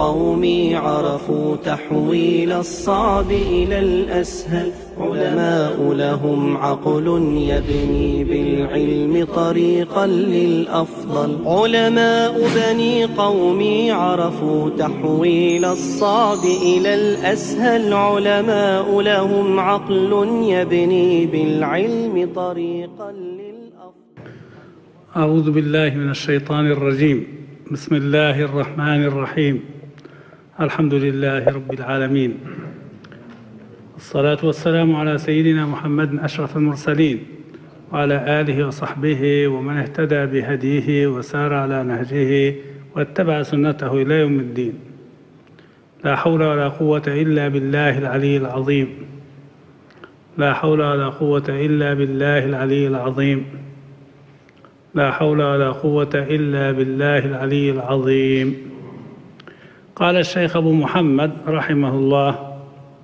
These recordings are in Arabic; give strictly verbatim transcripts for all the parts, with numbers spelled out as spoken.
قومي عرفوا تحويل الصعب إلى الأسهل، علماء لهم عقل يبني بالعلم طريقا للأفضل. علماء بني قومي عرفوا تحويل الصعب إلى الأسهل، علماء لهم عقل يبني بالعلم طريقا للأفضل. أعوذ بالله من الشيطان الرجيم. بسم الله الرحمن الرحيم. الحمد لله رب العالمين، الصلاة والسلام على سيدنا محمد أشرف المرسلين وعلى آله وصحبه ومن اهتدى بهديه وسار على نهجه واتبع سنته إلى يوم الدين. لا حول ولا قوة إلا بالله العلي العظيم. لا حول ولا قوة إلا بالله العلي العظيم. لا حول ولا قوة إلا بالله العلي العظيم. قال الشيخ أبو محمد رحمه الله: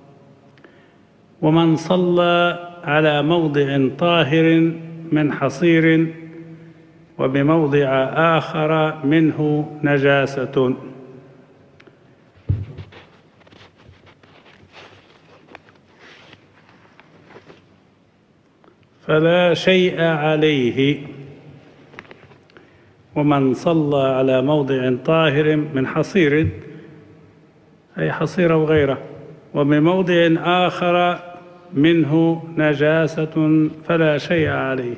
ومن صلى على موضع طاهر من حصير وبموضع آخر منه نجاسة فلا شيء عليه. ومن صلى على موضع طاهر من حصير، أي حصير أو غيره، وبموضع آخر منه نجاسة فلا شيء عليه.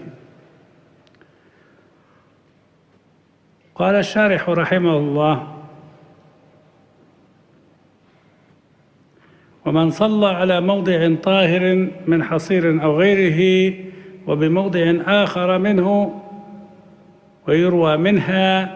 قال الشارح رحمه الله: ومن صلى على موضع طاهر من حصير أو غيره وبموضع آخر منه ويروى منها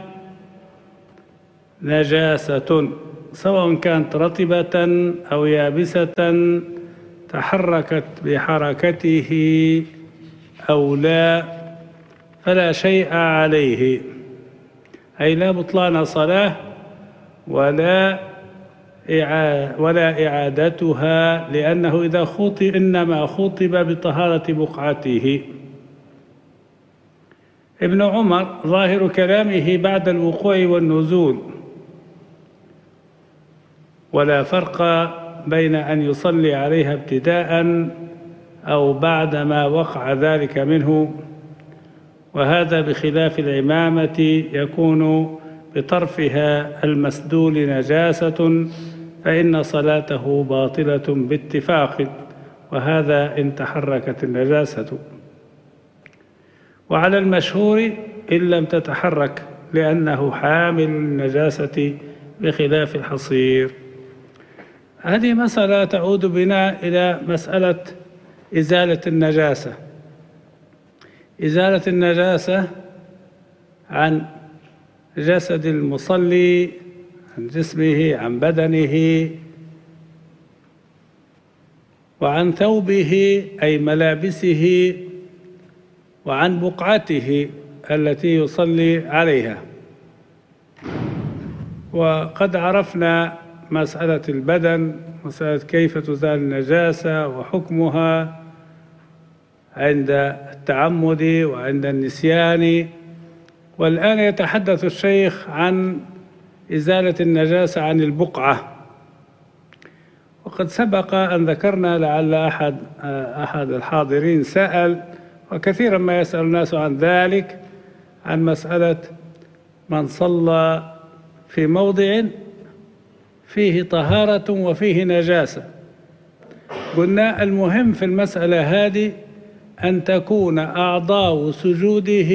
نجاسة، سواء كانت رطبة أو يابسة تحركت بحركته أو لا، فلا شيء عليه، أي لا بطلان صلاة ولا ولا إعادتها، لأنه إذا خطب إنما خطب بطهارة بقعته. ابن عمر ظاهر كلامه بعد الوقوع والنزول، ولا فرق بين أن يصلي عليها ابتداء أو بعدما وقع ذلك منه، وهذا بخلاف العمامة يكون بطرفها المسدول نجاسة، فإن صلاته باطلة باتفاق، وهذا إن تحركت النجاسة. وعلى المشهور إن لم تتحرك، لأنه حامل النجاسة بخلاف الحصير. هذه مسألة تعود بنا إلى مسألة إزالة النجاسة. إزالة النجاسة عن جسد المصلي، عن جسمه، عن بدنه، وعن ثوبه أي ملابسه، وعن بقعته التي يصلي عليها. وقد عرفنا مسألة البدن، مسألة كيف تزال النجاسة وحكمها عند التعمد وعند النسيان. والآن يتحدث الشيخ عن إزالة النجاسة عن البقعة. وقد سبق أن ذكرنا، لعل أحد أحد الحاضرين سأل، وكثيرا ما يسأل الناس عن ذلك، عن مسألة من صلى في موضع فيه طهارة وفيه نجاسة. قلنا المهم في المسألة هذه أن تكون أعضاء سجوده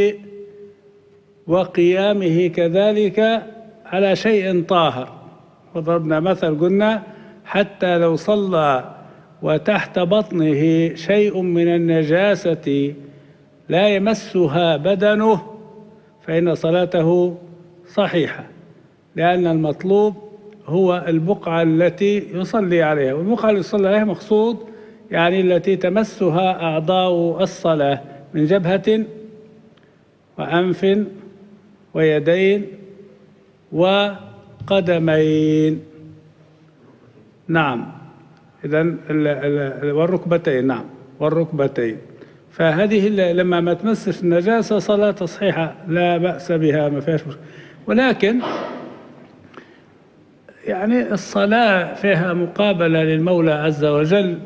وقيامه كذلك على شيء طاهر. وضربنا مثل قلنا حتى لو صلى وتحت بطنه شيء من النجاسة لا يمسها بدنه فإن صلاته صحيحة، لأن المطلوب هو البقعة التي يصلي عليها، والبقعة التي يصلي عليها مقصود يعني التي تمسها أعضاء الصلاة من جبهة وأنف ويدين وقدمين. نعم، إذن والركبتين. نعم، والركبتين. فهذه لما ما تمسش النجاسة صلاة صحيحة لا بأس بها، ما فيهاش مشكلة. ولكن يعني الصلاة فيها مقابلة للمولى عز وجل،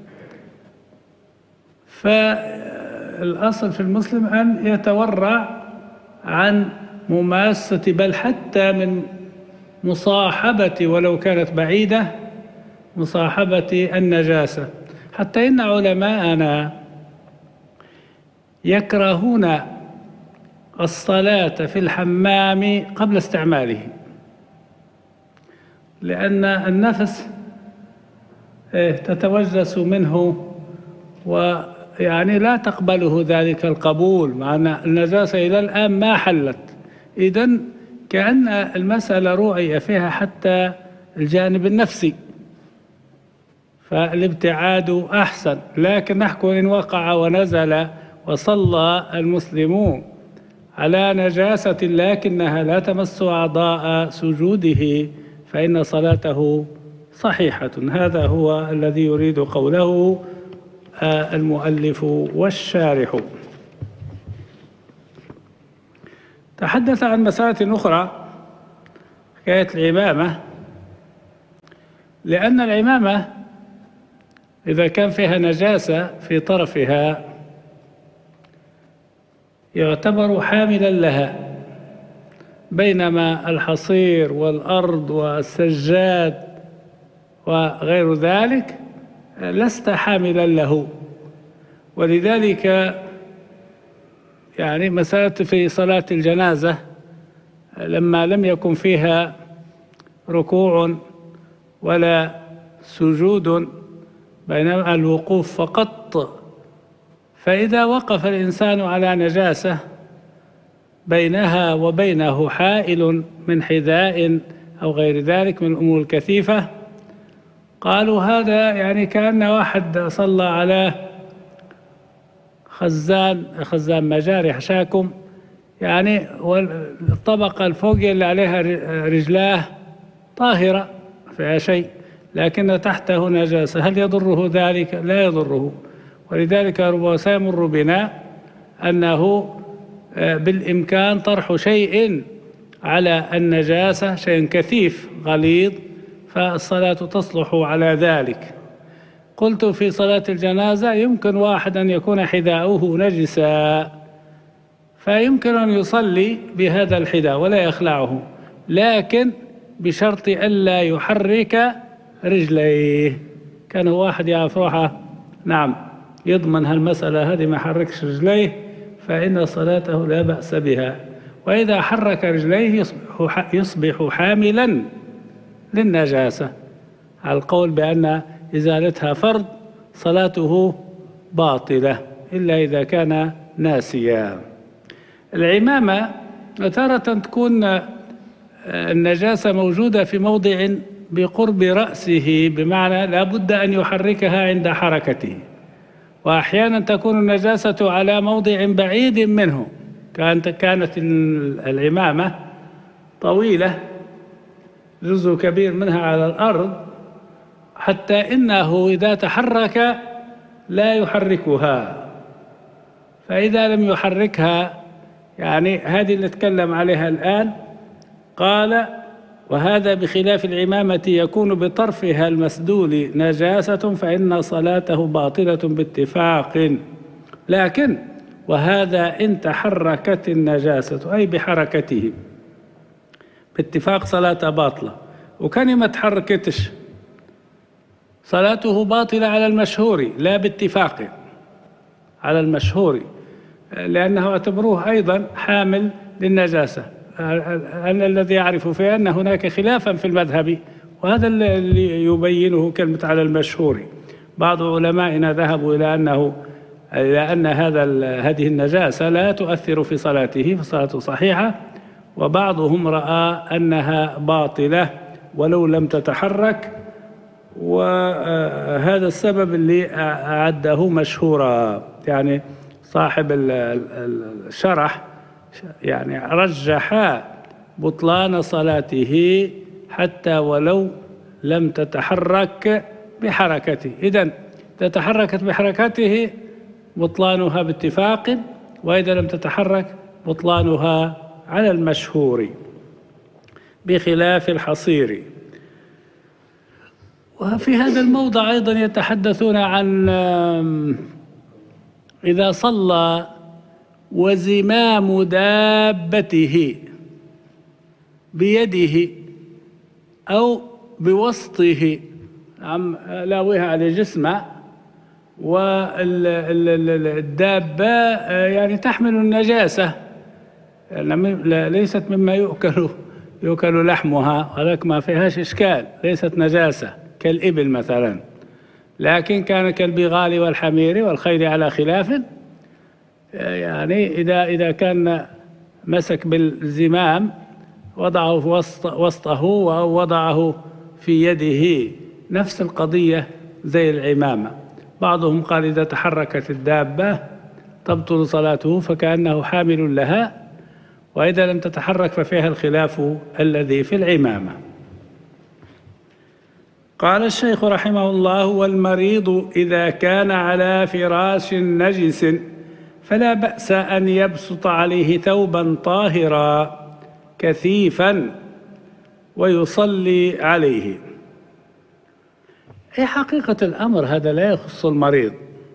فالأصل في المسلم أن يتورع عن مماسة بل حتى من مصاحبة ولو كانت بعيدة مصاحبة النجاسة، حتى إن علماءنا يكرهون الصلاة في الحمام قبل استعماله، لأن النفس تتوجس منه ويعني لا تقبله ذلك القبول، مع أن النجاسة إلى الآن ما حلت. إذن كأن المسألة رؤي فيها حتى الجانب النفسي، فالابتعاد أحسن. لكن نحكم إن وقع ونزل وصلى المسلمون على نجاسة لكنها لا تمس أعضاء سجوده فإن صلاته صحيحة. هذا هو الذي يريد قوله المؤلف والشارح. تحدث عن مسألة أخرى حكاية العمامة، لأن العمامة إذا كان فيها نجاسة في طرفها يعتبر حاملا لها، بينما الحصير والأرض والسجاد وغير ذلك لست حاملا له. ولذلك يعني مسألة في صلاة الجنازة لما لم يكن فيها ركوع ولا سجود بينما الوقوف فقط، فإذا وقف الإنسان على نجاسة بينها وبينه حائل من حذاء أو غير ذلك من الأمور الكثيفة، قالوا هذا يعني كأن واحد صلى على خزان خزان مجاري حشاكم، يعني والطبقة الفوقية اللي عليها رجلاه طاهرة فيها شيء لكن تحته نجاسة، هل يضره ذلك؟ لا يضره. ولذلك ربما سيمر بنا أنه بالإمكان طرح شيء على النجاسة، شيء كثيف غليظ، فالصلاة تصلح على ذلك. قلت في صلاة الجنازة يمكن واحد أن يكون حذاؤه نجسا فيمكن أن يصلي بهذا الحذاء ولا يخلعه، لكن بشرط ألا يحرك رجليه. كان واحد يعرف روحه نعم يضمن هالمسألة هذه ما حركش رجليه فإن صلاته لا بأس بها، وإذا حرك رجليه يصبح, يصبح حاملا للنجاسة، على القول بأن إزالتها فرض صلاته باطلة إلا إذا كان ناسيا. العمامة تارة تكون النجاسة موجودة في موضع بقرب رأسه، بمعنى لا بد أن يحركها عند حركته، وأحيانا تكون النجاسة على موضع بعيد منه، كانت كانت العمامة طويلة جزء كبير منها على الأرض حتى إنه إذا تحرك لا يحركها، فإذا لم يحركها يعني هذه اللي نتكلم عليها الآن. قال وهذا بخلاف العمامة يكون بطرفها المسدول نجاسة فإن صلاته باطلة باتفاق، لكن وهذا إن تحركت النجاسة أي بحركته باتفاق صلاة باطلة. وكلمة تحركتش صلاته باطلة على المشهور لا باتفاق، على المشهور، لأنه اعتبروه أيضا حامل للنجاسة. أنا الذي يعرف فيه أن هناك خلافا في المذهب، وهذا اللي يبينه كلمة على المشهور. بعض علمائنا ذهبوا إلى أنه إلى أن هذا هذه النجاسة لا تؤثر في صلاته فصلاته صحيحة، وبعضهم رأى أنها باطلة ولو لم تتحرك، وهذا السبب اللي أعده مشهورا. يعني صاحب الشرح يعني رجح بطلان صلاته حتى ولو لم تتحرك بحركته. إذن إذا تحركت بحركته بطلانها باتفاق، وإذا لم تتحرك بطلانها على المشهور بخلاف الحصير. وفي هذا الموضع أيضا يتحدثون عن إذا صلى وزمام دابته بيده أو بوسطه لاويها على جسمه، والدابة يعني تحمل النجاسة، ليست مما يؤكل يؤكل لحمها، ولكن ما فيهاش إشكال، ليست نجاسة كالإبل مثلا، لكن كان كالبغال والحمير والخيل على خلاف. يعني إذا إذا كان مسك بالزمام وضعه في وسط وسطه أو وضعه في يده، نفس القضية زي العمامة. بعضهم قال إذا تحركت الدابة تبطل صلاته فكأنه حامل لها، وإذا لم تتحرك ففيها الخلاف الذي في العمامة. قال الشيخ رحمه الله: والمريض إذا كان على فراش نجس فلا بأس أن يبسط عليه ثوبا طاهرا كثيفا ويصلي عليه. هي حقيقة الأمر هذا لا يخص المريض،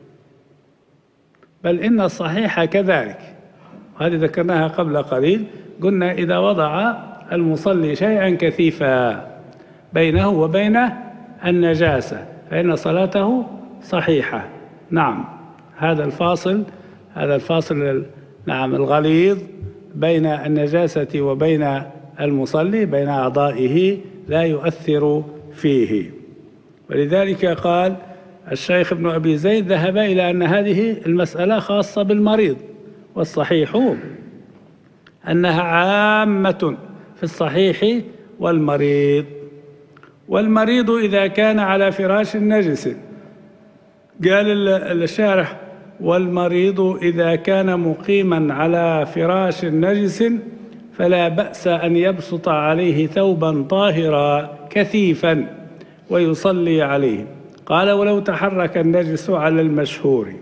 بل إن الصحيح كذلك، وهذه ذكرناها قبل قليل. قلنا إذا وضع المصلي شيئا كثيفا بينه وبين النجاسة فإن صلاته صحيحة. نعم، هذا الفاصل هذا الفاصل نعم الغليظ بين النجاسة وبين المصلي، بين أعضائه، لا يؤثر فيه. ولذلك قال الشيخ ابن أبي زيد ذهب إلى أن هذه المسألة خاصة بالمريض، والصحيح أنها عامة في الصحيح والمريض. والمريض إذا كان على فراش نجس، قال الشارح: والمريض إذا كان مقيما على فراش نجس فلا بأس أن يبسط عليه ثوبا طاهرا كثيفا ويصلي عليه. قال: ولو تحرك النجس على المشهور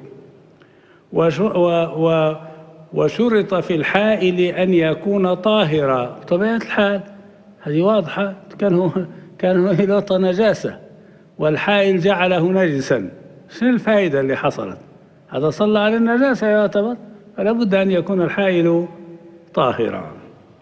وشرط في الحائل أن يكون طاهرا. طبيعة الحال هذه واضحة، كان كان يلوط نجاسة والحائل جعله نجسا، شنو الفائدة اللي حصلت؟ هذا صلى على النجاسة يعتبر، فلا بد أن يكون الحائل طاهرا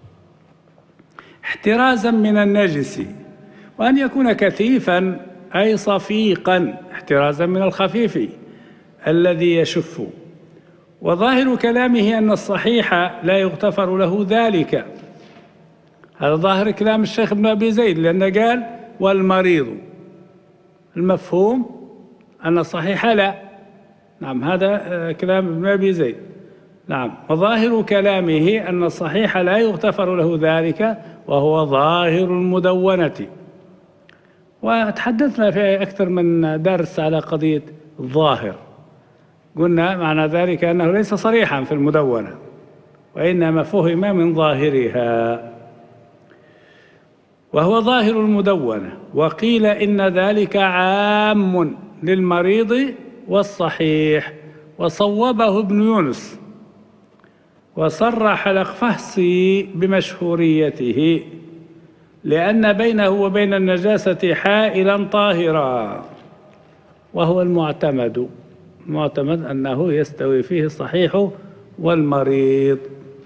احترازا من النجس، وأن يكون كثيفا أي صفيقا، احترازا من الخفيف الذي يشف. وظاهر كلامه أن الصحيح لا يغتفر له ذلك، هذا ظاهر كلام الشيخ ابن أبي زيد، لأنه قال: والمريض، المفهوم أن الصحيح لا. نعم، هذا كلام ابن أبي زيد. نعم، وظاهر كلامه أن الصحيح لا يغتفر له ذلك، وهو ظاهر المدونة. وتحدثنا في أكثر من درس على قضية الظاهر، قلنا معنى ذلك أنه ليس صريحا في المدونة، وإنما فهم من ظاهرها، وهو ظاهر المدونة. وقيل إن ذلك عام للمريض والصحيح، وصوبه ابن يونس، وصرح الأقفهسي بمشهوريته، لأن بينه وبين النجاسة حائلا طاهرا، وهو المعتمد المعتمد أنه يستوي فيه الصحيح والمريض.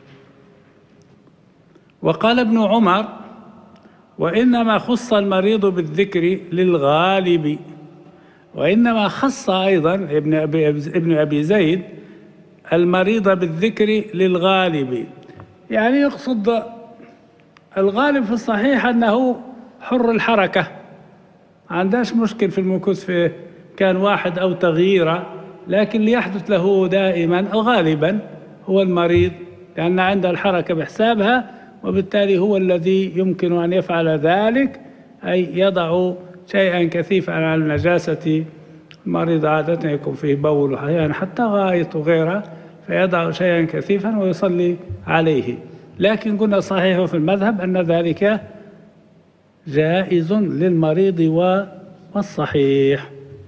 وقال ابن عمر: وإنما خص المريض بالذكر للغالب. وإنما خص أيضا ابن أبي, ابن أبي زيد المريض بالذكر للغالب، يعني يقصد الغالب في الصحيح أنه حر الحركة، ما عندهاش مشكل في المكوث في كان واحد أو تغييره، لكن ليحدث له دائما أو غالبا هو المريض، لأن عنده الحركة بحسابها، وبالتالي هو الذي يمكن أن يفعل ذلك، أي يضع شيئا كثيفا على النجاسة. المريض عادة يكون فيه بول وحيان حتى غائط وغيره، فيضع شيئا كثيفا ويصلي عليه. لكن قلنا صحيح في المذهب أن ذلك جائز للمريض والصحيح.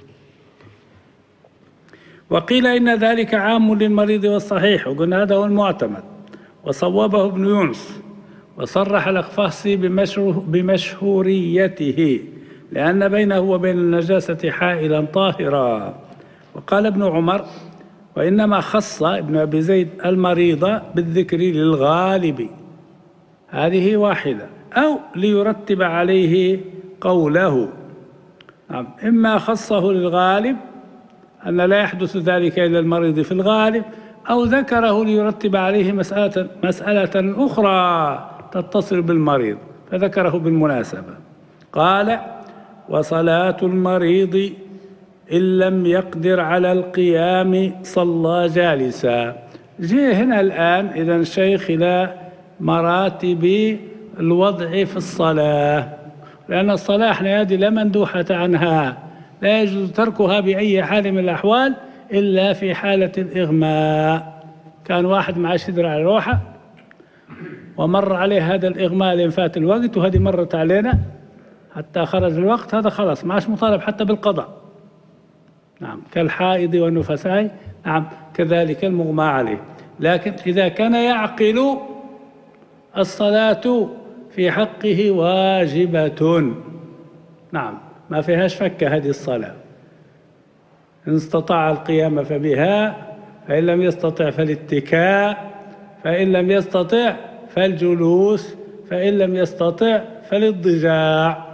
وقيل إن ذلك عام للمريض والصحيح، وقلنا هذا هو المعتمد، وصوبه ابن يونس، وصرح الأقفهسي بمشهوريته، لأن بينه وبين النجاسة حائلا طاهرا. وقال ابن عمر: وإنما خص ابن أبي زيد المريض بالذكر للغالب، هذه واحدة، أو ليرتب عليه قوله. نعم، إما خصه للغالب أن لا يحدث ذلك إلا المريض في الغالب، أو ذكره ليرتب عليه مسألة, مسألة أخرى تتصل بالمريض فذكره بالمناسبة. قال: وصلاة المريض إن لم يقدر على القيام صلى جالسا. جاء هنا الآن إذن الشيخ إلى مراتب الوضع في الصلاة، لأن الصلاة احنا هذه لا مندوحة عنها، لا يجوز تركها بأي حال من الأحوال إلا في حالة الإغماء. كان واحد مع شدر على روحه ومر عليه هذا الإغماء لين فات الوقت، وهذه مرت علينا حتى خرج الوقت، هذا خلاص ما عادش مطالب حتى بالقضاء. نعم، كالحائض والنفساء، نعم كذلك المغمى عليه. لكن إذا كان يعقل الصلاة في حقه واجبة، نعم ما فيهاش فك هذه الصلاة. إن استطاع القيام فبها، فإن لم يستطع فالاتكاء، فإن لم يستطع فالجلوس، فإن لم يستطع فالاضطجاع،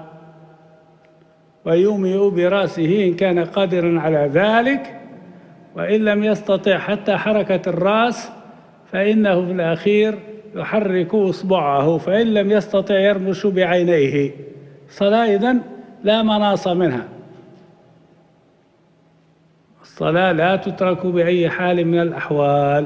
ويومئ برأسه إن كان قادرا على ذلك، وإن لم يستطع حتى حركة الرأس فإنه في الأخير يحرك إصبعه، فإن لم يستطع يرمش بعينيه. الصلاة إذن لا مناص منها، الصلاة لا تترك بأي حال من الأحوال.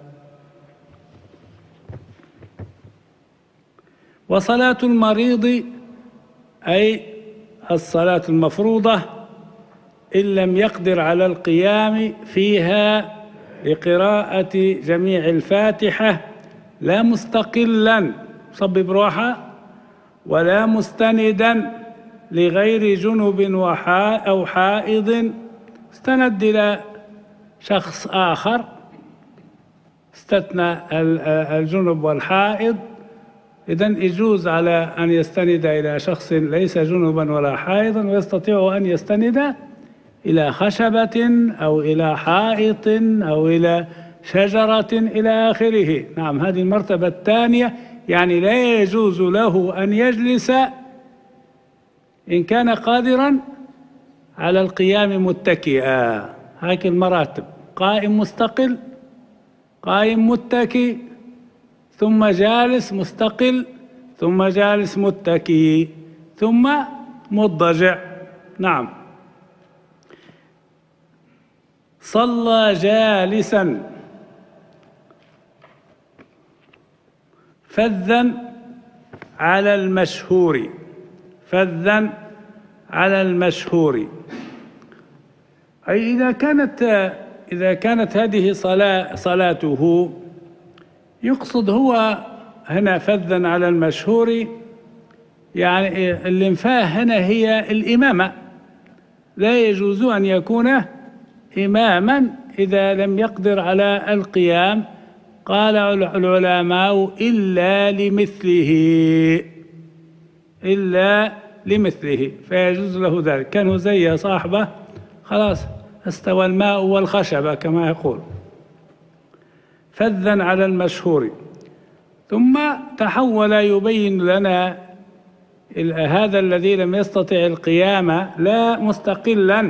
وصلاة المريض أي الصلاة المفروضة إن لم يقدر على القيام فيها لقراءة جميع الفاتحة، لا مستقلا صبب روحه، ولا مستندا لغير جنب أو حائض، استند إلى شخص آخر، استثنى الجنب والحائض، إذن يجوز على أن يستند إلى شخص ليس جنبا ولا حائضا، ويستطيع أن يستند إلى خشبة أو إلى حائط أو إلى شجرة إلى آخره. نعم، هذه المرتبة الثانية، يعني لا يجوز له أن يجلس إن كان قادرا على القيام متكئا. هذه المراتب: قائم مستقل، قائم متكئ، ثم جالس مستقل، ثم جالس متكئ، ثم مضطجع. نعم. صلى جالسا فذا على المشهور، فذا على المشهور، أي إذا كانت إذا كانت هذه صلاة صلاته يقصد هو هنا فذا على المشهور، يعني الانفاه هنا هي الإمامة، لا يجوز أن يكون إماما إذا لم يقدر على القيام. قال العلماء: إلا لمثله، إلا لمثله، فيجوز له ذلك. كانوا زي صاحبه خلاص استوى الماء والخشبة كما يقول. فذا على المشهور. ثم تحول يبين لنا هذا الذي لم يستطع القيام لا مستقلا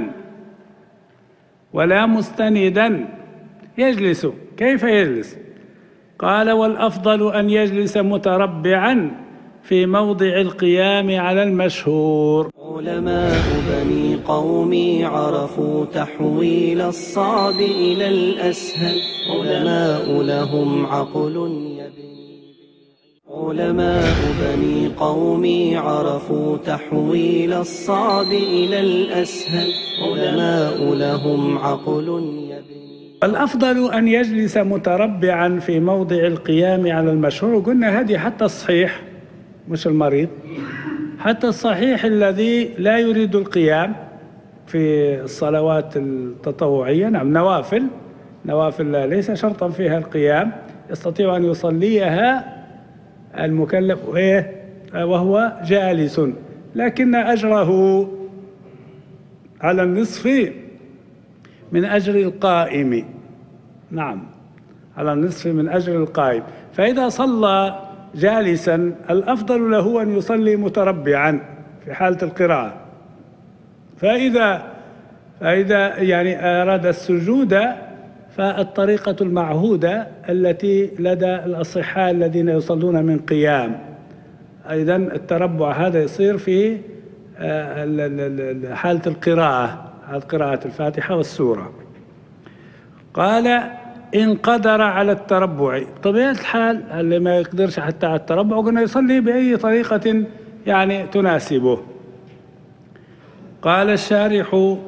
ولا مستندا يجلس. كيف يجلس؟ قال: والأفضل أن يجلس متربعا في موضع القيام على المشهور. علماء بني قومي عرفوا تحويل الصعب إلى الأسهل، علماء لهم عقل يبني. علماء بني قومي عرفوا تحويل الصعب إلى الأسهل، علماء لهم عقل يبني. الأفضل أن يجلس متربعا في موضع القيام على المشهور. قلنا هذه حتى الصحيح مش المريض، حتى الصحيح الذي لا يريد القيام في الصلوات التطوعية، نعم نوافل، نوافل ليس شرطا فيها القيام، يستطيع أن يصليها المكلف وهو جالس، لكن أجره على النصف من أجر القائم. نعم، على النصف من أجر القائم. فإذا صلى جالسا الأفضل له أن يصلي متربعا في حالة القراءة. فإذا فإذا يعني أراد السجود فالطريقة المعهودة التي لدى الأصحاء الذين يصلون من قيام. أيضا التربع هذا يصير في حالة القراءة، حالة قراءة الفاتحة والسورة. قال إن قدر على التربع، طبيعة الحال اللي ما يقدرش حتى على التربع قلنا يصلي بأي طريقة يعني تناسبه. قال الشارح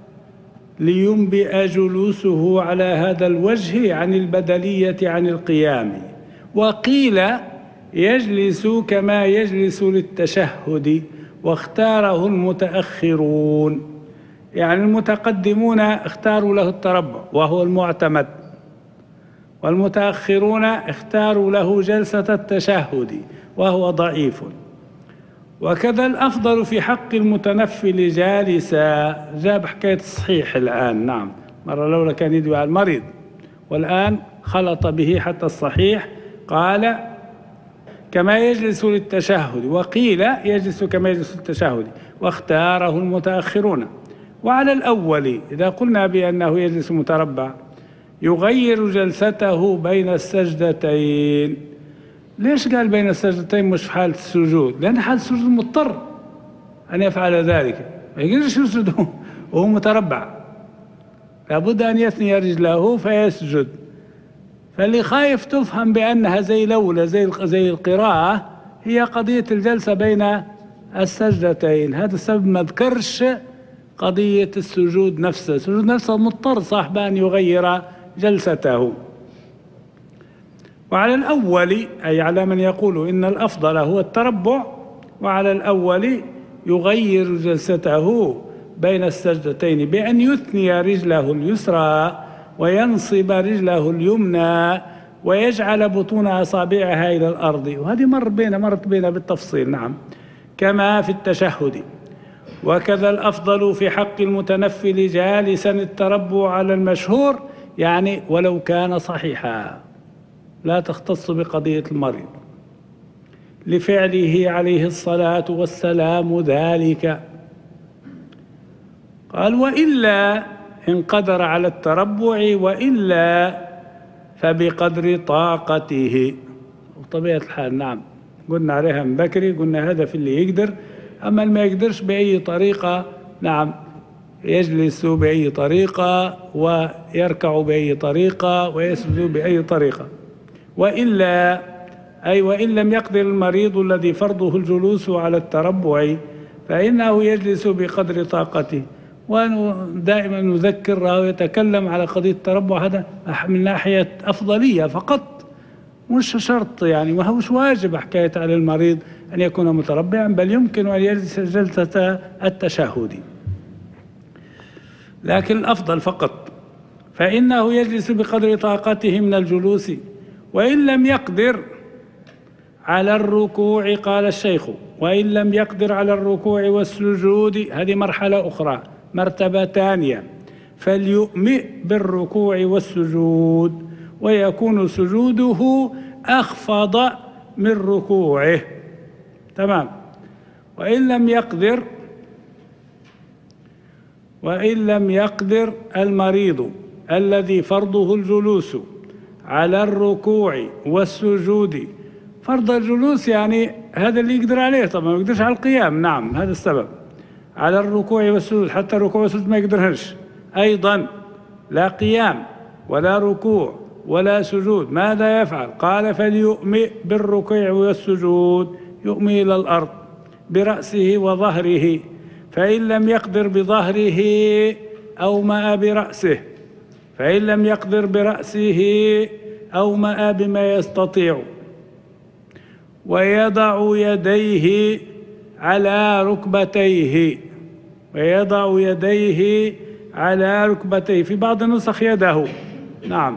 لينبئ جلوسه على هذا الوجه عن البدلية عن القيام. وقيل يجلس كما يجلس للتشهد، واختاره المتأخرون، يعني المتقدمون اختاروا له التربع وهو المعتمد، والمتأخرون اختاروا له جلسة التشهد وهو ضعيف. وكذا الأفضل في حق المتنفل جالسا. جاب حكاية الصحيح الآن. نعم، مرة الأولى كان يدوي على المريض والآن خلط به حتى الصحيح. قال كما يجلس للتشهد، وقيل يجلس كما يجلس للتشهد، واختاره المتأخرون. وعلى الأول إذا قلنا بأنه يجلس متربع يغير جلسته بين السجدتين. ليش قال بين السجدتين مش في حالة السجود؟ لأن حالة السجود مضطر أن يفعل ذلك، ما يقدرش يسجد وهو متربع، لابد أن يثني رجله فيسجد. فاللي خايف تفهم بأنها زي الأولى زي زي القراءة هي قضية الجلسة بين السجدتين. هذا السبب ما ذكرش قضية السجود نفسه. السجود نفسه مضطر صاحب أن يغير جلسته. وعلى الأول أي على من يقول إن الأفضل هو التربع، وعلى الأول يغير جلسته بين السجدتين بأن يثني رجله اليسرى وينصب رجله اليمنى ويجعل بطون أصابعها إلى الأرض. وهذه مر بينا مرت بينا بالتفصيل. نعم، كما في التشهد. وكذا الأفضل في حق المتنفل جالسا التربع على المشهور، يعني ولو كان صحيحا، لا تختص بقضية المريض، لفعله عليه الصلاة والسلام ذلك. قال وإلا إن قدر على التربع، وإلا فبقدر طاقته. وطبيعة الحال نعم قلنا عليها من بكري، قلنا هذا في اللي يقدر، أما اللي ما يقدرش بأي طريقة نعم يجلس بأي طريقة ويركع بأي طريقة ويسجد بأي طريقة. وإلا أي وإن لم يقدر المريض الذي فرضه الجلوس على التربع فإنه يجلس بقدر طاقته. ودائما نذكر ويتكلم على قضية التربع هذا من ناحية أفضلية فقط، مش شرط يعني، ما هوش واجب حكاية على المريض أن يكون متربعا، بل يمكن أن يجلس جلسة التشهد، لكن الأفضل فقط. فإنه يجلس بقدر طاقته من الجلوس. وإن لم يقدر على الركوع، قال الشيخ، وإن لم يقدر على الركوع والسجود، هذه مرحلة أخرى، مرتبة ثانية، فليؤمئ بالركوع والسجود، ويكون سجوده أخفض من ركوعه. تمام. وإن لم يقدر وإن لم يقدر المريض الذي فرضه الجلوس على الركوع والسجود، فرض الجلوس يعني هذا اللي يقدر عليه، طبعا ما يقدرش على القيام. نعم، هذا السبب. على الركوع والسجود، حتى الركوع والسجود ما يقدرهش أيضا، لا قيام ولا ركوع ولا سجود. ماذا يفعل؟ قال فليؤمئ بالركوع والسجود، يؤمي إلى الأرض برأسه وظهره، فإن لم يقدر بظهره أومأ برأسه، فإن لم يقدر برأسه أومأ بما يستطيع، ويضع يديه على ركبتيه، ويضع يديه على ركبتيه، في بعض النسخ يده. نعم،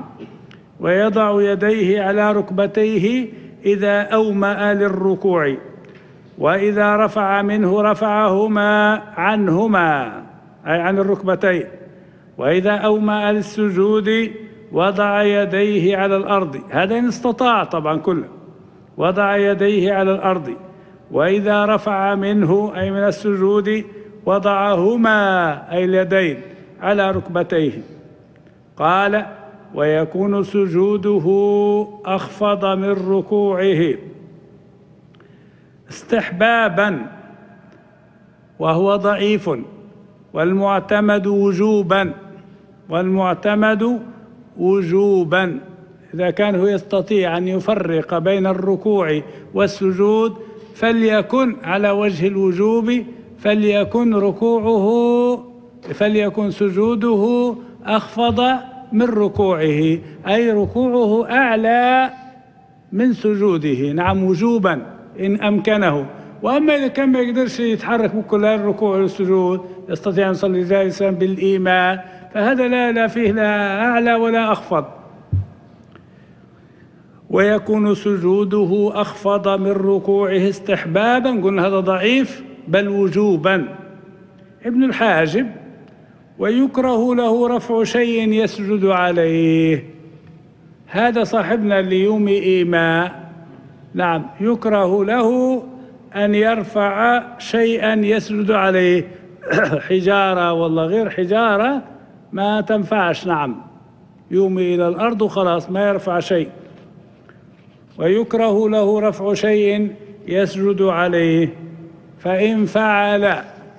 ويضع يديه على ركبتيه إذا أومأ للركوع، وإذا رفع منه رفعهما عنهما أي عن الركبتين. وإذا أومأ للسجود وضع يديه على الأرض، هذا إن استطاع طبعا كله، وضع يديه على الأرض. وإذا رفع منه أي من السجود وضعهما أي اليدين على ركبتيه. قال: ويكون سجوده أخفض من ركوعه استحبابا وهو ضعيف، والمعتمد وجوبا، والمعتمد وجوبا إذا كان هو يستطيع أن يفرق بين الركوع والسجود فليكن على وجه الوجوب، فليكن ركوعه فليكن سجوده أخفض من ركوعه، أي ركوعه أعلى من سجوده، نعم وجوبا إن أمكنه. وأما إذا كان ما يقدرش يتحرك بكل الركوع والسجود، يستطيع أن يصلي جالسا بالإيمان، فهذا لا لا فيه لا أعلى ولا أخفض. ويكون سجوده أخفض من ركوعه استحبابا، قلنا هذا ضعيف، بل وجوبا. ابن الحاجب: ويكره له رفع شيء يسجد عليه. هذا صاحبنا اللي يومي إيماء، نعم، يكره له أن يرفع شيئا يسجد عليه حجارة والله غير حجارة ما تنفعش، نعم، يومي إلى الأرض وخلاص ما يرفع شيء. ويكره له رفع شيء يسجد عليه، فإن فعل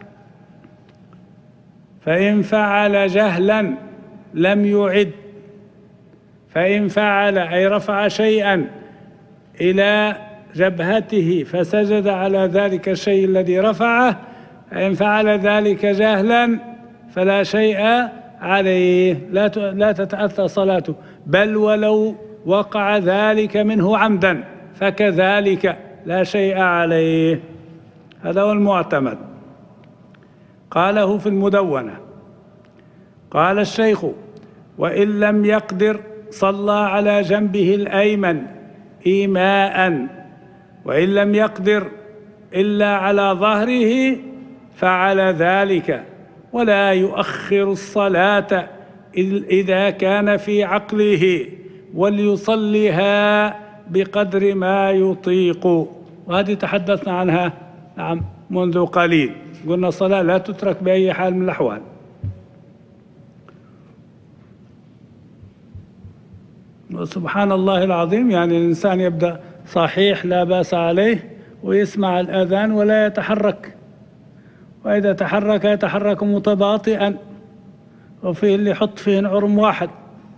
فإن فعل جهلا لم يعد. فإن فعل أي رفع شيئا إلى جبهته فسجد على ذلك الشيء الذي رفعه، فإن فعل ذلك جهلا فلا شيء عليه، لا لا تتأثر صلاته، بل ولو وقع ذلك منه عمدا فكذلك لا شيء عليه. هذا هو المعتمد. قاله في المدونة. قال الشيخ: وإن لم يقدر صلى على جنبه الأيمن إيماء، وإن لم يقدر إلا على ظهره فعل ذلك، ولا يؤخر الصلاة إذا كان في عقله، وليصليها بقدر ما يطيق. وهذه تحدثنا عنها نعم منذ قليل، قلنا الصلاة لا تترك بأي حال من الأحوال. سبحان الله العظيم، يعني الإنسان يبدأ صحيح لا بأس عليه ويسمع الأذان ولا يتحرك، وإذا تحرك يتحرك متباطئا، وفيه اللي يحط فيه عرم واحد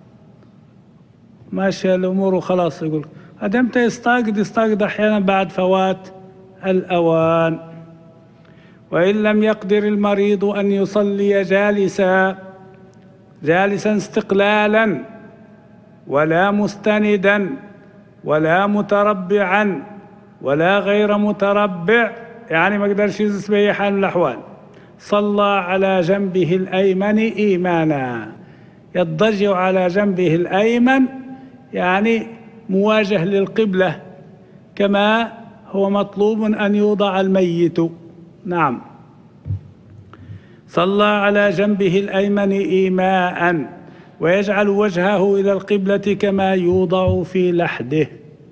ماشي الأمور وخلاص. يقول هذا امتى يستاقد؟ يستاقد أحيانا بعد فوات الأوان. وإن لم يقدر المريض أن يصلي جالسا جالسا استقلالا، ولا مستندا، ولا متربعا، ولا غير متربع، يعني ما قدرش يجلس بأي حال من الأحوال، صلى على جنبه الأيمن إيمانا. يضجع على جنبه الأيمن يعني مواجه للقبلة كما هو مطلوب أن يوضع الميت، نعم. صلى على جنبه الأيمن إيماء، ويجعل وجهه إلى القبلة كما يوضع في لحده.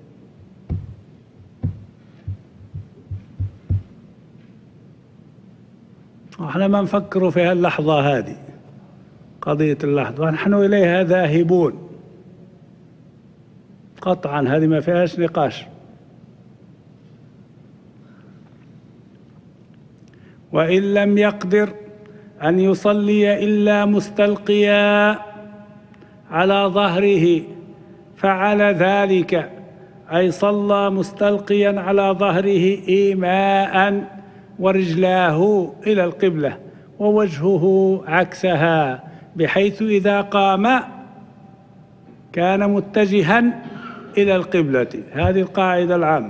احنا ما نفكر في هاللحظة هذه، قضية اللحظة، ونحن إليها ذاهبون قطعا، هذه ما فيهاش نقاش. وإن لم يقدر أن يصلي إلا مستلقيا على ظهره فعل ذلك، أي صلى مستلقيا على ظهره إيماء ورجلاه إلى القبلة ووجهه عكسها، بحيث إذا قام كان متجها إلى القبلة. هذه القاعدة العامة.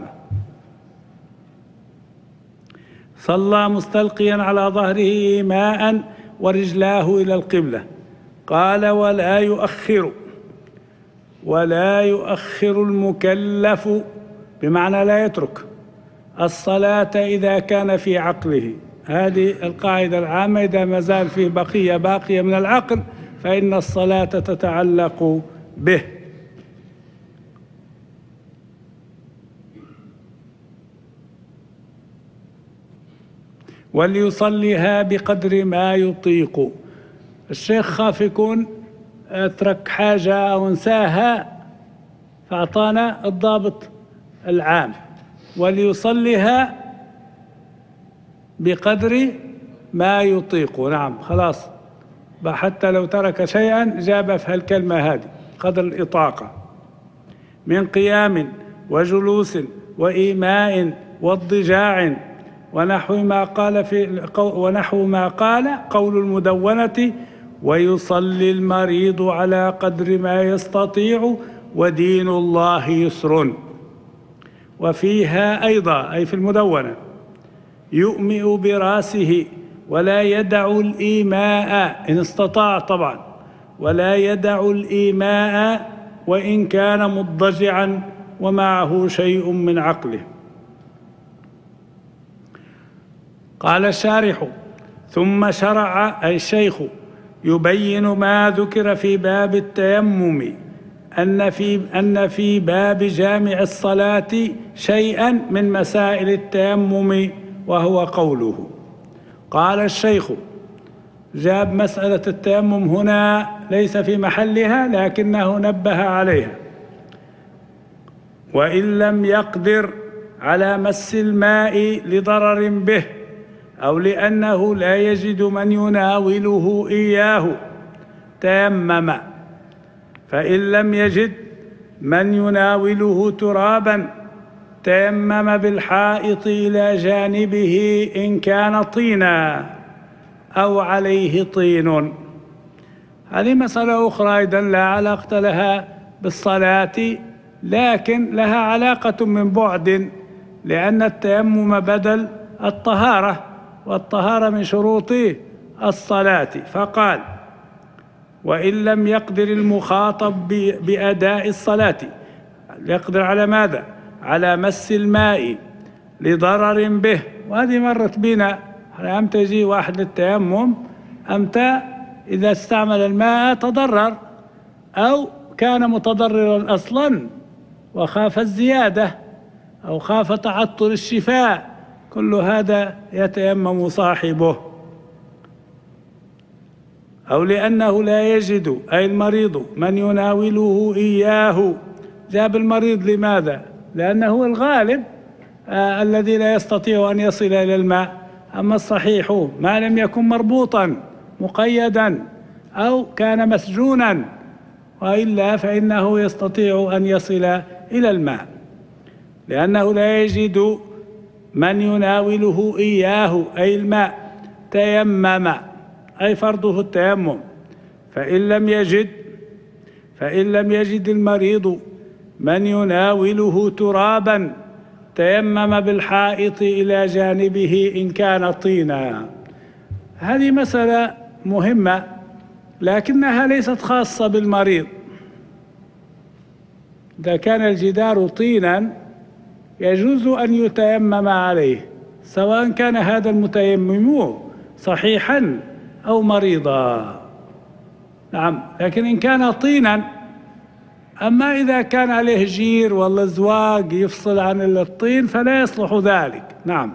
صلى مستلقيا على ظهره إيماء ورجلاه إلى القبلة. قال: ولا يؤخر ولا يؤخر المكلف، بمعنى لا يترك الصلاة إذا كان في عقله. هذه القاعدة العامة، إذا ما زال فيه بقية باقية من العقل فإن الصلاة تتعلق به. وليصليها بقدر ما يطيق. الشيخ خاف يكون اترك حاجة أو انساها فأعطانا الضابط العام، وليصليها بقدر ما يطيق. نعم خلاص، حتى لو ترك شيئا جاب في هالكلمة هذه قدر الإطاقة، من قيام وجلوس وإيماء واضجاع ونحو ما قال في ونحو ما قال قول المدونة: ويصلي المريض على قدر ما يستطيع ودين الله يسر. وفيها أيضا، أي في المدونة: يؤمئ براسه ولا يدع الإيماء إن استطاع طبعا، ولا يدع الإيماء وإن كان مضجعا ومعه شيء من عقله. قال الشارح: ثم شرع أي الشيخ يبين ما ذكر في باب التيمم أن في أن في باب جامع الصلاة شيئا من مسائل التيمم، وهو قوله. قال الشيخ: جاب مسألة التيمم هنا ليس في محلها لكنه نبه عليها: وإن لم يقدر على مس الماء لضرر به أو لأنه لا يجد من يناوله إياه تيمم، فإن لم يجد من يناوله ترابا تيمم بالحائط إلى جانبه إن كان طينا أو عليه طين. هذه مسألة أخرى أيضا لا علاقة لها بالصلاة، لكن لها علاقة من بعد، لأن التيمم بدل الطهارة، والطهارة من شروط الصلاة. فقال: وإن لم يقدر المخاطب بأداء الصلاة، يقدر على ماذا؟ على مس الماء لضرر به. وهذه مرت بنا، أمتى يجي واحد للتيمم، أمتى إذا استعمل الماء تضرر أو كان متضررا أصلا وخاف الزيادة أو خاف تعطل الشفاء، كل هذا يتيمم صاحبه. أو لأنه لا يجد أي المريض من يناوله إياه. جاب المريض لماذا؟ لأنه الغالب آه الذي لا يستطيع أن يصل إلى الماء. أما الصحيح ما لم يكن مربوطا مقيدا أو كان مسجونا، وإلا فإنه يستطيع أن يصل إلى الماء. لأنه لا يجد من يناوله إياه أي الماء تيمم، أي فرضه التيمم. فإن لم يجد فإن لم يجد المريض من يناوله ترابا تيمم بالحائط إلى جانبه إن كان طينا. هذه مسألة مهمة لكنها ليست خاصة بالمريض. إذا كان الجدار طينا يجوز أن يتيمم عليه، سواء كان هذا المتيمم صحيحا أو مريضا. نعم، لكن إن كان طينا، أما إذا كان عليه جير ولا زواق يفصل عن الطين فلا يصلح ذلك. نعم،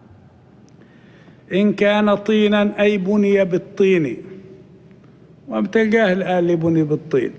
إن كان طينا أي بني بالطين، وبتلقاه الآن اللي بني بالطين،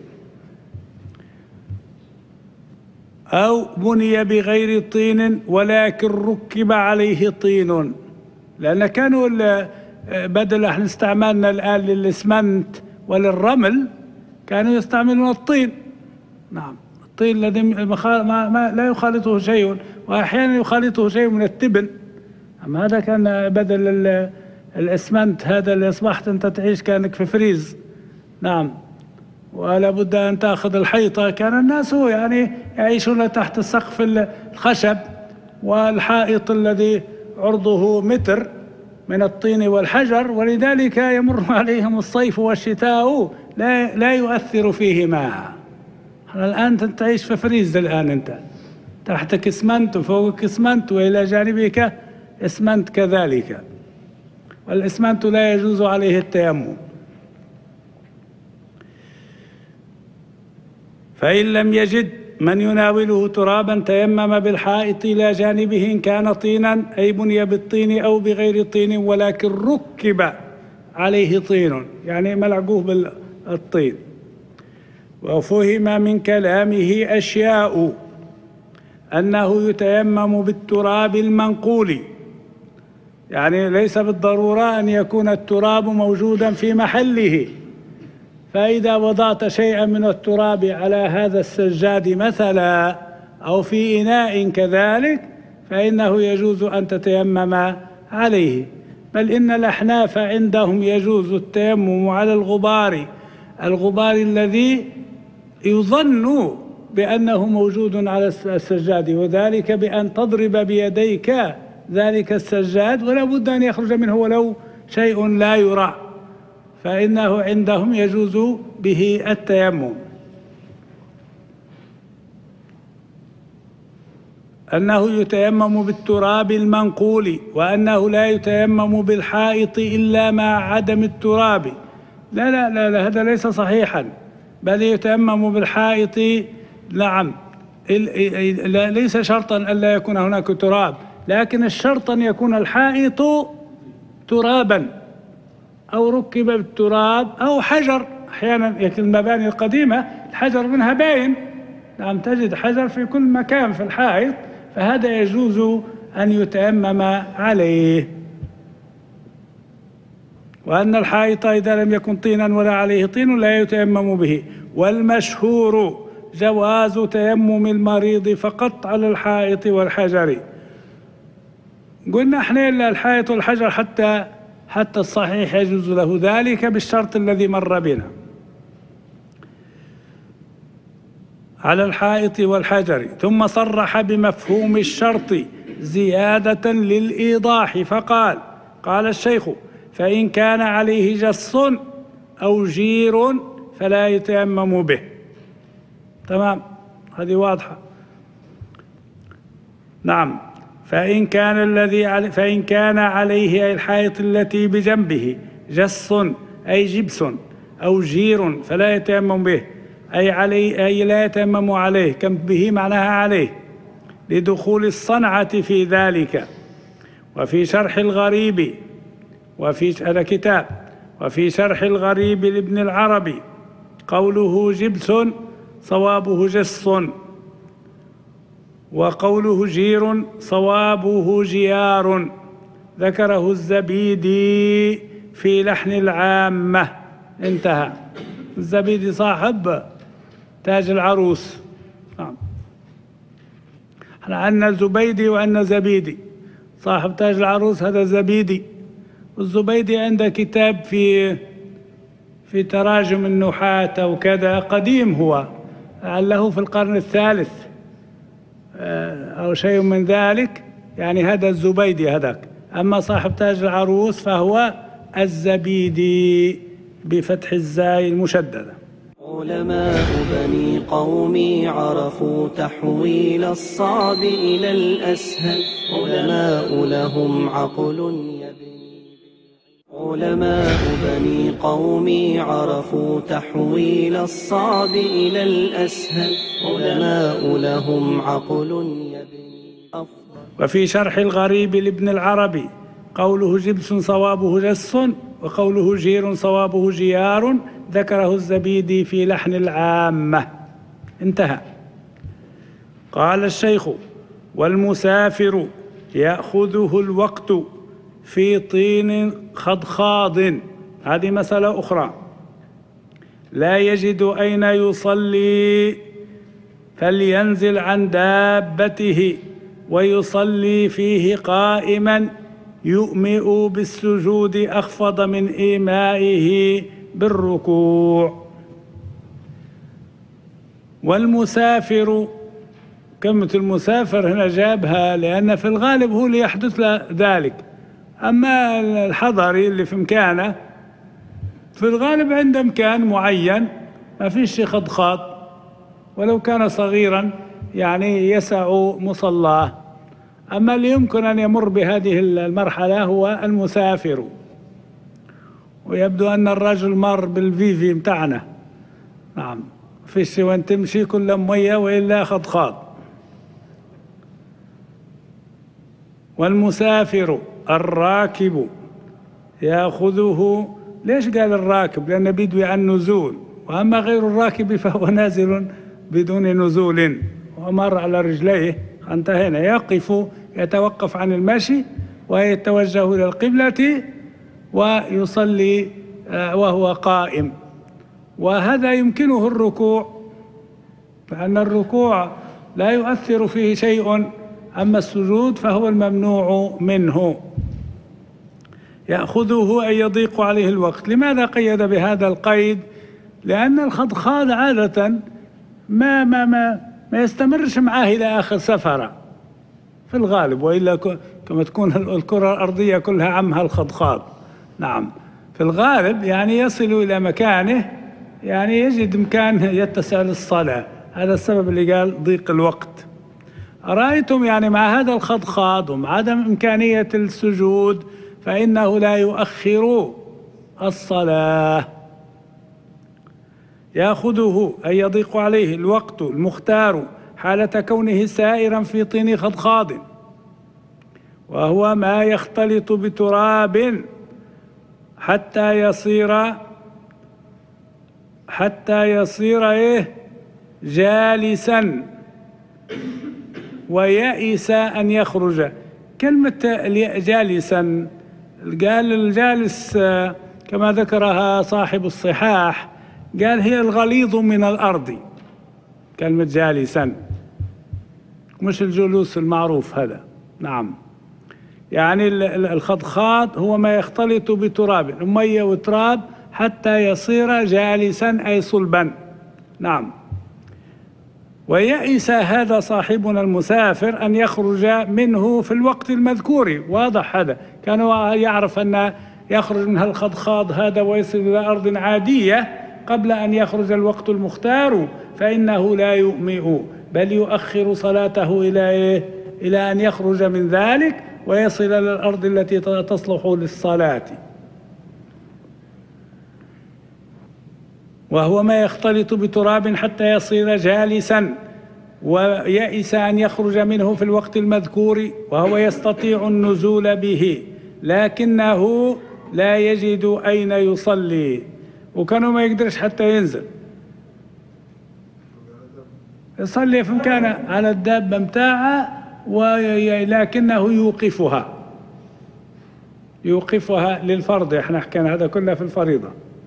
أو بني بغير طين ولكن ركب عليه طين. لأن كانوا بدل احنا استعمالنا الآن للإسمنت وللرمل كانوا يستعملون الطين. نعم، الطين الذي ما ما لا يخالطه شيء، وأحيانا يخالطه شيء من التبن. أما هذا كان بدل الإسمنت هذا اللي أصبحت أنت تعيش كأنك في فريز. نعم، ولا بد أن تأخذ الحيطة. كان الناس يعني يعيشون تحت سقف الخشب والحائط الذي عرضه متر من الطين والحجر، ولذلك يمر عليهم الصيف والشتاء لا لا يؤثر فيهما. الآن أنت تعيش في فريز، الآن أنت تحتك اسمنت وفوقك اسمنت وإلى جانبك اسمنت كذلك، والاسمنت لا يجوز عليه التيمم. فإن لم يجد من يناوله ترابا تيمم بالحائط إلى جانبه إن كان طينا، أي بني بالطين أو بغير طين ولكن ركب عليه طين، يعني ملعقوه بالطين. وفهم من كلامه أشياء: أنه يتيمم بالتراب المنقول، يعني ليس بالضرورة أن يكون التراب موجودا في محله، فإذا وضعت شيئا من التراب على هذا السجاد مثلا أو في إناء كذلك فإنه يجوز أن تتيمم عليه. بل إن الأحناف عندهم يجوز التيمم على الغبار الغبار الذي يظن بأنه موجود على السجاد، وذلك بأن تضرب بيديك ذلك السجاد ولا بد أن يخرج منه ولو شيء لا يرى، فإنه عندهم يجوز به التيمم. أنه يتيمم بالتراب المنقول، وأنه لا يتيمم بالحائط إلا مع عدم التراب. لا لا لا, لا هذا ليس صحيحا، بل يتيمم بالحائط. نعم، ليس شرطا ألا يكون هناك تراب، لكن الشرط أن يكون الحائط ترابا أو ركب بالتراب أو حجر. أحيانا يكون المباني القديمة الحجر منها باين، نعم، تجد حجر في كل مكان في الحائط، فهذا يجوز أن يتيمم عليه. وأن الحائط إذا لم يكن طينا ولا عليه طين لا يتيمم به. والمشهور جواز تيمم المريض فقط على الحائط والحجر. قلنا احنا إلا الحائط والحجر حتى حتى الصحيح يجوز له ذلك بالشرط الذي مر بنا. على الحائط والحجر. ثم صرح بمفهوم الشرط زيادة للإيضاح فقال: قال الشيخ: فإن كان عليه جص أو جير فلا يتيمم به. تمام، هذه واضحة. نعم. فإن كان الذي علي فإن كان عليه أي الحائط التي بجنبه جص أي جبس أو جير فلا يتيمم به، أي عليه أي لا يتيمم عليه، كم به معناها عليه، لدخول الصنعة في ذلك. وفي شرح الغريب وفي هذا كتاب وفي شرح الغريب لابن العربي قوله جبس صوابه جص، وقوله جير صوابه جيار، ذكره الزبيدي في لحن العامة. انتهى. الزبيدي صاحب تاج العروس. نعم، احنا عندنا زبيدي وعندنا زبيدي. صاحب تاج العروس هذا زبيدي، والزبيدي عنده كتاب في في تراجم النحاة وكذا، قديم هو، لعله في القرن الثالث أو شيء من ذلك، يعني هذا الزبيدي هذاك. أما صاحب تاج العروس فهو الزبيدي بفتح الزاي المشددة. علماء بني قومي عرفوا تحويل الصعب إلى الأسهل، علماء لهم عقل يبني. علماء بني قومي عرفوا تحويل الصعب إلى الأسهل، علماء لهم عقل يبني أفضل. وفي شرح الغريب لابن العربي قوله جبس صوابه جس، وقوله جير صوابه جيار، ذكره الزبيدي في لحن العامة. انتهى. قال الشيخ: والمسافر يأخذه الوقت في طين خضخاض، هذه مسألة أخرى، لا يجد أين يصلي فلينزل عن دابته ويصلي فيه قائما يؤمئ بالسجود أخفض من إيمائه بالركوع. والمسافر، كلمة المسافر هنا جابها لأن في الغالب هو اللي يحدث له ذلك، أما الحضري اللي في مكانه في الغالب عنده مكان معين ما فيش خضخاض، ولو كان صغيرا يعني يسع مصلاه. أما اللي يمكن أن يمر بهذه المرحلة هو المسافر، ويبدو أن الرجل مر بالفيفي متاعنا. نعم، فيش وين تمشي كل مية وإلا خضخاض. والمسافر الراكب يأخذه. ليش قال الراكب؟ لأنه بيدوي عن نزول، وأما غير الراكب فهو نازل بدون نزول ومر على رجليه. انتهينا. يقف، يتوقف عن المشي ويتوجه إلى القبلة ويصلي وهو قائم. وهذا يمكنه الركوع، لأن الركوع لا يؤثر فيه شيء، أما السجود فهو الممنوع منه. يأخذه أي يضيق عليه الوقت. لماذا قيد بهذا القيد؟ لأن الخضخاض عادة ما ما ما ما يستمرش معاه إلى آخر سفرة في الغالب، وإلا كما تكون الكرة الأرضية كلها عمها الخضخاض. نعم، في الغالب يعني يصل إلى مكانه، يعني يجد مكان يتسع للصلاة. هذا السبب اللي قال ضيق الوقت. أرأيتم يعني مع هذا الخضخاض ومع عدم إمكانية السجود فإنه لا يؤخر الصلاة. يأخذه أي يضيق عليه الوقت المختار حالة كونه سائرا في طين خضخاض، وهو ما يختلط بتراب حتى يصير حتى يصير إيه جالسا ويئس أن يخرج. كلمة جالسا، قال الجالس كما ذكرها صاحب الصحاح، قال هي الغليظ من الأرض. كلمة جالسا مش الجلوس المعروف هذا. نعم، يعني الخضخاض هو ما يختلط بتراب، مية وتراب، حتى يصير جالسا أي صلبا. نعم. ويئس هذا صاحبنا المسافر أن يخرج منه في الوقت المذكور. واضح هذا، كان يعرف أن يخرج من الخضخاض هذا ويصل إلى أرض عادية قبل أن يخرج الوقت المختار، فإنه لا يؤمئ بل يؤخر صلاته إلى إيه؟ إلى أن يخرج من ذلك ويصل إلى الأرض التي تصلح للصلاة. وهو ما يختلط بتراب حتى يصير جالسا، ويئس أن يخرج منه في الوقت المذكور، وهو يستطيع النزول به لكنه لا يجد أين يصلي، وكانوا ما يقدرش حتى ينزل يصلي في مكانه على الدابة متاعه، ولكنه يوقفها يوقفها للفرض. احنا حكينا هذا كله في الفريضة.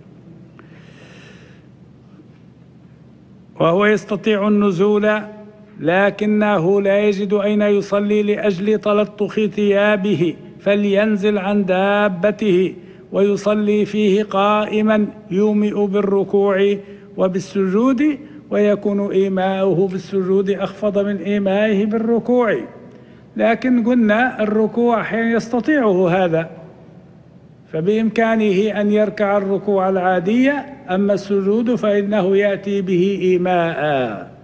وهو يستطيع النزول لكنه لا يجد أين يصلي لأجل تلطخ ثيابه، فلينزل عن دابته ويصلي فيه قائما يومئ بالركوع وبالسجود، ويكون إيماؤه بالسجود أخفض من إيمائه بالركوع. لكن قلنا الركوع أحيانا يستطيعه هذا، فبإمكانه أن يركع الركوع العادية، أما السجود فإنه يأتي به إيماء.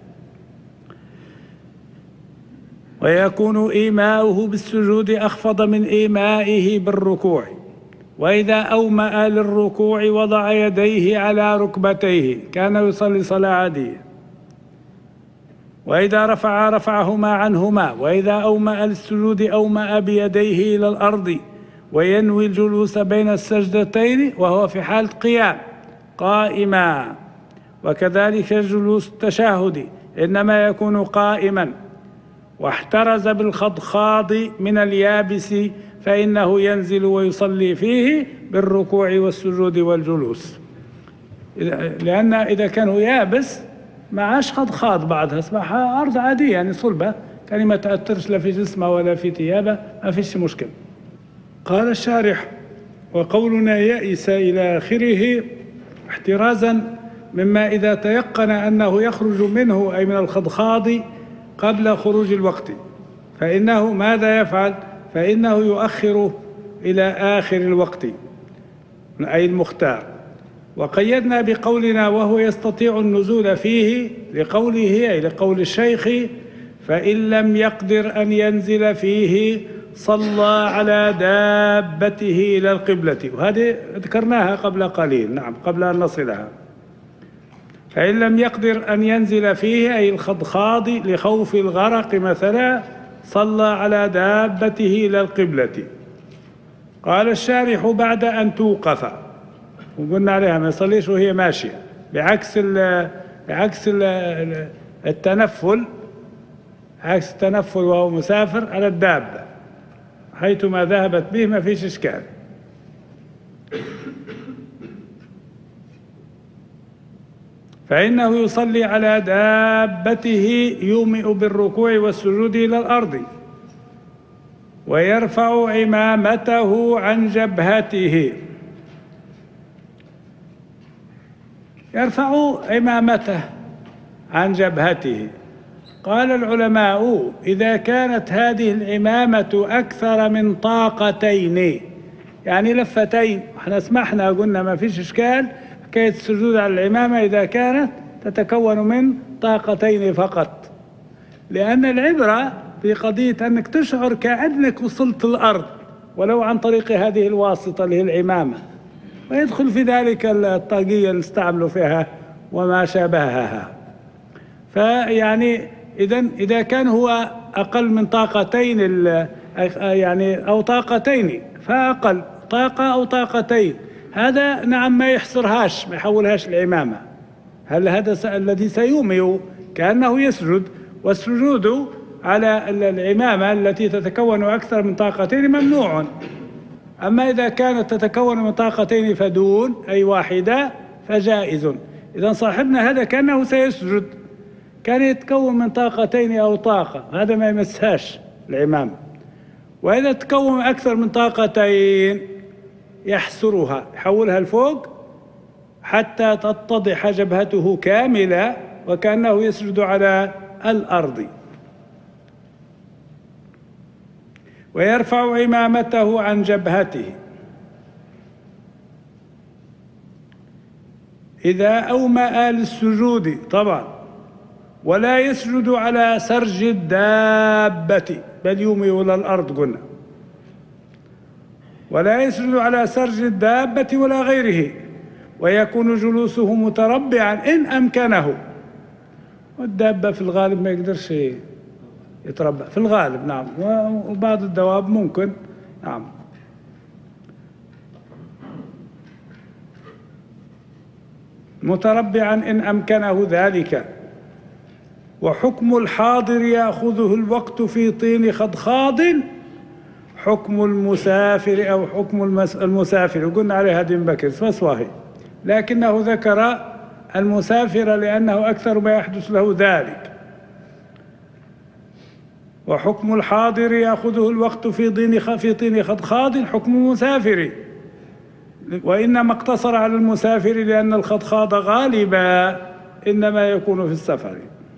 ويكون إيماؤه بالسجود أخفض من إيمائه بالركوع. وإذا أومأ للركوع وضع يديه على ركبتيه، كان يصلي صلاة عادية. وإذا رفع رفعهما عنهما. وإذا أومأ للسجود أومأ بيديه إلى الأرض، وينوي الجلوس بين السجدتين وهو في حالة قيام قائما. وكذلك جلوس التشهد إنما يكون قائما. واحترز بالخضخاض من اليابس فإنه ينزل ويصلي فيه بالركوع والسجود والجلوس، لأن إذا كانوا يابس ما عاش خضخاض بعدها، أصبح أرض عادية يعني صلبة، كان ما تأثرش لا في جسمه ولا في ثيابه، ما فيش مشكل. قال الشارح: وقولنا يئس إلى آخره احترازا مما إذا تيقن أنه يخرج منه أي من الخضخاض قبل خروج الوقت، فإنه ماذا يفعل؟ فإنه يؤخر إلى آخر الوقت أي المختار. وقيدنا بقولنا وهو يستطيع النزول فيه لقوله أي لقول الشيخ فإن لم يقدر أن ينزل فيه صلى على دابته إلى القبلة. وهذه ذكرناها قبل قليل، نعم، قبل أن نصلها. فإن لم يقدر أن ينزل فيه أي الخضخاض لخوف الغرق مثلا صلى على دابته إلى القبلة. قال الشارح بعد أن توقف، وقلنا عليها ما يصليش وهي ماشية، بعكس ال بعكس ال التنفل، عكس التنفل وهو مسافر على الدابة، حيثما ذهبت به ما فيش إشكال. فإنه يصلي على دابته يومئ بالركوع والسجود إلى الأرض، ويرفع عمامته عن جبهته. يرفع عمامته عن جبهته. قال العلماء: إذا كانت هذه العمامة أكثر من طاقتين، يعني لفتين، احنا سمحنا قلنا ما فيش إشكال حكاية السجود على العمامة إذا كانت تتكون من طاقتين فقط، لأن العبرة في قضية أنك تشعر كأنك وصلت الأرض ولو عن طريق هذه الواسطة اللي هي العمامة، ويدخل في ذلك الطاقية اللي استعملوا فيها وما شابهها. فيعني إذن إذا كان هو أقل من طاقتين يعني أو طاقتين فأقل طاقة أو طاقتين، هذا نعم ما يحصرهاش، ما يحولهاش العمامة. هل هذا الذي سيومئ كأنه يسجد، والسجود على العمامة التي تتكون أكثر من طاقتين ممنوع. أما إذا كانت تتكون من طاقتين فدون أي واحدة فجائز. إذن صاحبنا هذا كأنه سيسجد، كان يتكون من طاقتين أو طاقة، هذا ما يمسهاش العمامة. وإذا تكون أكثر من طاقتين يحصرها، يحولها الفوق حتى تتضح جبهته كاملة وكأنه يسجد على الأرض. ويرفع عمامته عن جبهته. إذا أومأ للسجود طبعا، ولا يسجد على سرج الدابة بل يومئ إلى الأرض قلنا، ولا يسجد على سرج الدابة ولا غيره، ويكون جلوسه متربعا إن أمكنه. والدابة في الغالب ما يقدرش يتربع في الغالب، نعم، وبعض الدواب ممكن، نعم. متربعا إن أمكنه ذلك. وحكم الحاضر يأخذه الوقت في طين خضخاض حكم المسافر أو حكم المسافر، وقلنا عليه هذه بكر فسواهي، لكنه ذكر المسافر لأنه أكثر ما يحدث له ذلك. وحكم الحاضر يأخذه الوقت في طين في طين خضخاض حكم المسافر، وإنما اقتصر على المسافر لأن الخضخاض غالبا إنما يكون في السفر.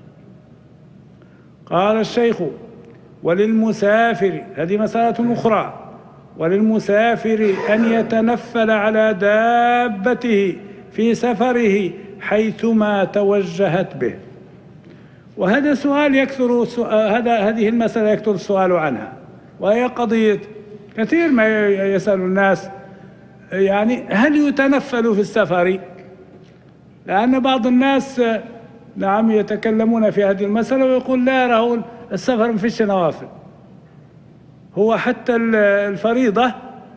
قال الشيخ: وللمسافر، هذه مسألة أخرى، وللمسافر أن يتنفل على دابته في سفره حيثما توجهت به. وهذا سؤال يكثر سؤال، هذا هذه المسألة يكثر السؤال عنها، وهي قضية كثير ما يسأل الناس، يعني هل يتنفل في السفر؟ لأن بعض الناس نعم يتكلمون في هذه المسألة ويقول لا يرون السفر ما فيش نوافل، هو حتى الفريضة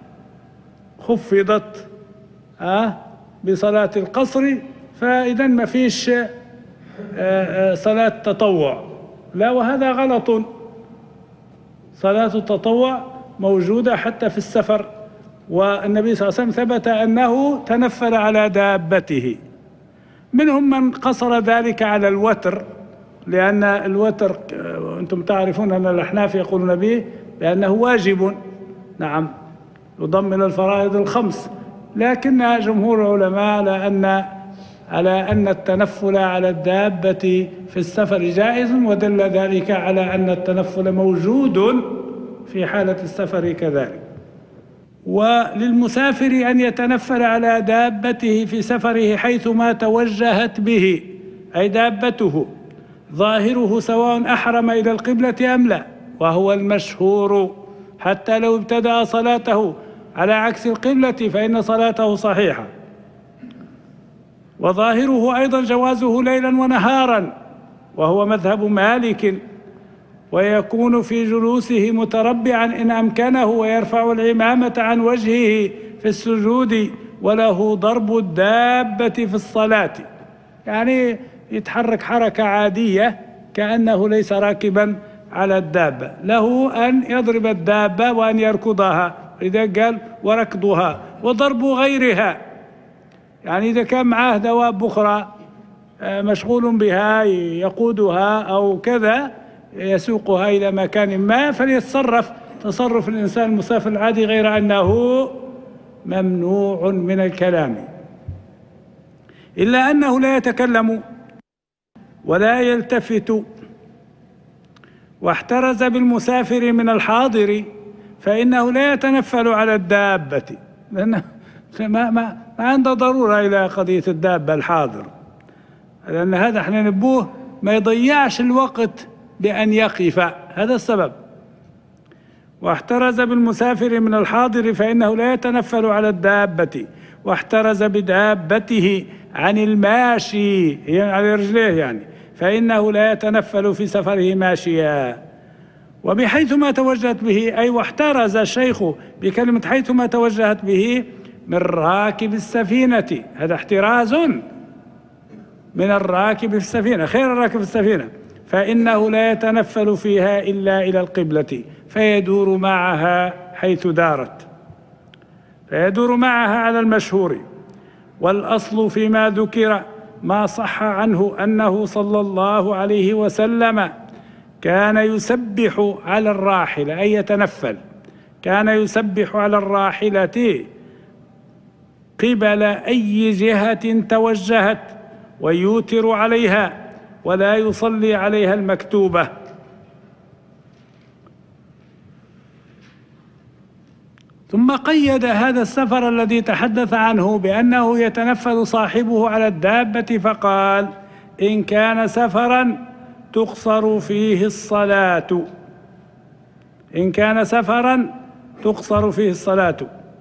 خفضت آه بصلاة القصر، فإذا ما فيش صلاة تطوع. لا، وهذا غلط. صلاة التطوع موجودة حتى في السفر، والنبي صلى الله عليه وسلم ثبت أنه تنفل على دابته. منهم من قصر ذلك على الوتر، لأن الوتر أنتم تعرفون أن الأحناف يقولون به لأنه واجب، نعم، يضم إلى الفرائض الخمس، لكن جمهور العلماء لأن على أن التنفل على الدابة في السفر جائز، ودل ذلك على أن التنفل موجود في حالة السفر كذلك. وللمسافر أن يتنفل على دابته في سفره حيثما توجهت به، أي دابته، ظاهره سواء أحرم إلى القبلة أم لا، وهو المشهور، حتى لو ابتدأ صلاته على عكس القبلة فإن صلاته صحيحة. وظاهره أيضا جوازه ليلا ونهارا، وهو مذهب مالك، ويكون في جلوسه متربعا إن أمكنه، ويرفع العمامة عن وجهه في السجود، وله ضرب الدابة في الصلاة، يعني يتحرك حركة عادية كأنه ليس راكبا على الدابة، له أن يضرب الدابة وأن يركضها، إذا قال وركضها، وضرب غيرها، يعني إذا كان معه دواب أخرى مشغول بها يقودها أو كذا يسوقها إلى مكان ما، فليتصرف تصرف الإنسان المسافر العادي، غير أنه ممنوع من الكلام، إلا أنه لا يتكلم ولا يلتفت. واحترز بالمسافر من الحاضر، فإنه لا يتنفل على الدابة، لأنه ما, ما, ما عنده ضرورة إلى قضية الدابة الحاضر، لأن هذا احنا نبوه ما يضيعش الوقت بأن يقف، هذا السبب. واحترز بالمسافر من الحاضر فإنه لا يتنفل على الدابة، واحترز بدابته عن الماشي، يعني على رجليه يعني، فإنه لا يتنفل في سفره ماشيا. وبحيثما توجهت به، أي واحترز الشيخ بكلمة حيثما توجهت به من راكب السفينة، هذا احتراز من الراكب في السفينة، خير الراكب في السفينة، فإنه لا يتنفل فيها إلا إلى القبلة، فيدور معها حيث دارت، فيدور معها على المشهور. والأصل فيما ذكر ما صح عنه أنه صلى الله عليه وسلم كان يسبح على الراحلة، أي يتنفل، كان يسبح على الراحلة قبل أي جهة توجهت، ويوتر عليها، ولا يصلي عليها المكتوبة. ثم قيد هذا السفر الذي تحدث عنه بأنه يتنفل صاحبه على الدابة، فقال: إن كان سفرا تقصر فيه الصلاة، إن كان سفرا تقصر فيه الصلاة.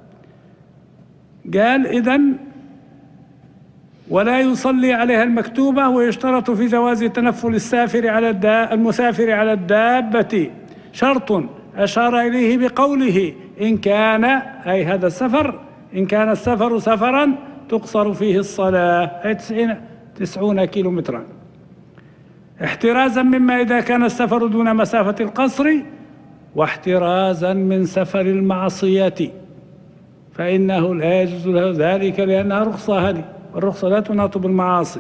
قال إذن ولا يصلي عليها المكتوبة، ويشترط في جواز تنفل السافر على المسافر على الدابة شرط أشار إليه بقوله: إن كان، أي هذا السفر، إن كان السفر سفرا تقصر فيه الصلاة، أي تسعون كيلو مترا، احترازا مما إذا كان السفر دون مسافة القصر، واحترازا من سفر المعصية، فإنه لا يجوز له ذلك لأنها رخصة، هذه والرخصة لا تناط بالمعاصي.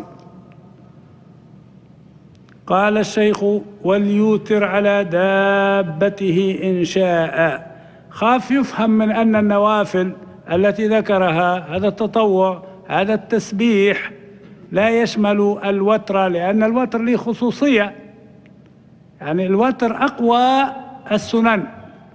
قال الشيخ: وليوتر على دابته إن شاء. خاف يفهم من أن النوافل التي ذكرها، هذا التطوع، هذا التسبيح، لا يشمل الوتر، لأن الوتر له خصوصية، يعني الوتر أقوى السنن،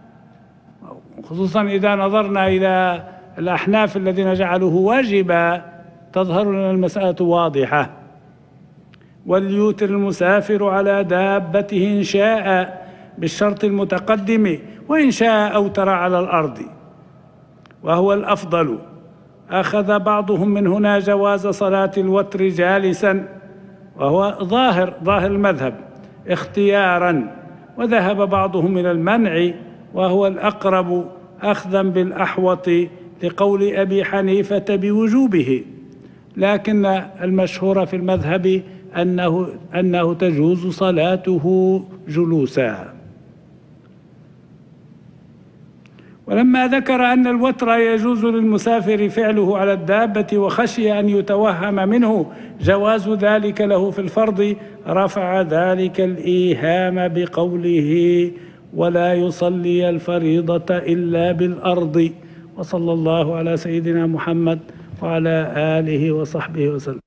خصوصا إذا نظرنا إلى الأحناف الذين جعلوه واجبا تظهر لنا المسألة واضحة. وليوتر المسافر على دابته إن شاء بالشرط المتقدم، وإن شاء أوتر على الأرض، وهو الأفضل. أخذ بعضهم من هنا جواز صلاة الوتر جالسا، وهو ظاهر ظاهر المذهب اختيارا، وذهب بعضهم إلى المنع، وهو الأقرب أخذا بالأحوط لقول أبي حنيفة بوجوبه، لكن المشهور في المذهب أنه, أنه تجوز صلاته جلوسا. ولما ذكر أن الوتر يجوز للمسافر فعله على الدابة، وخشي أن يتوهم منه جواز ذلك له في الفرض، رفع ذلك الإيهام بقوله: ولا يصلي الفريضة إلا بالأرض. وصلى الله على سيدنا محمد وعلى آله وصحبه وسلم.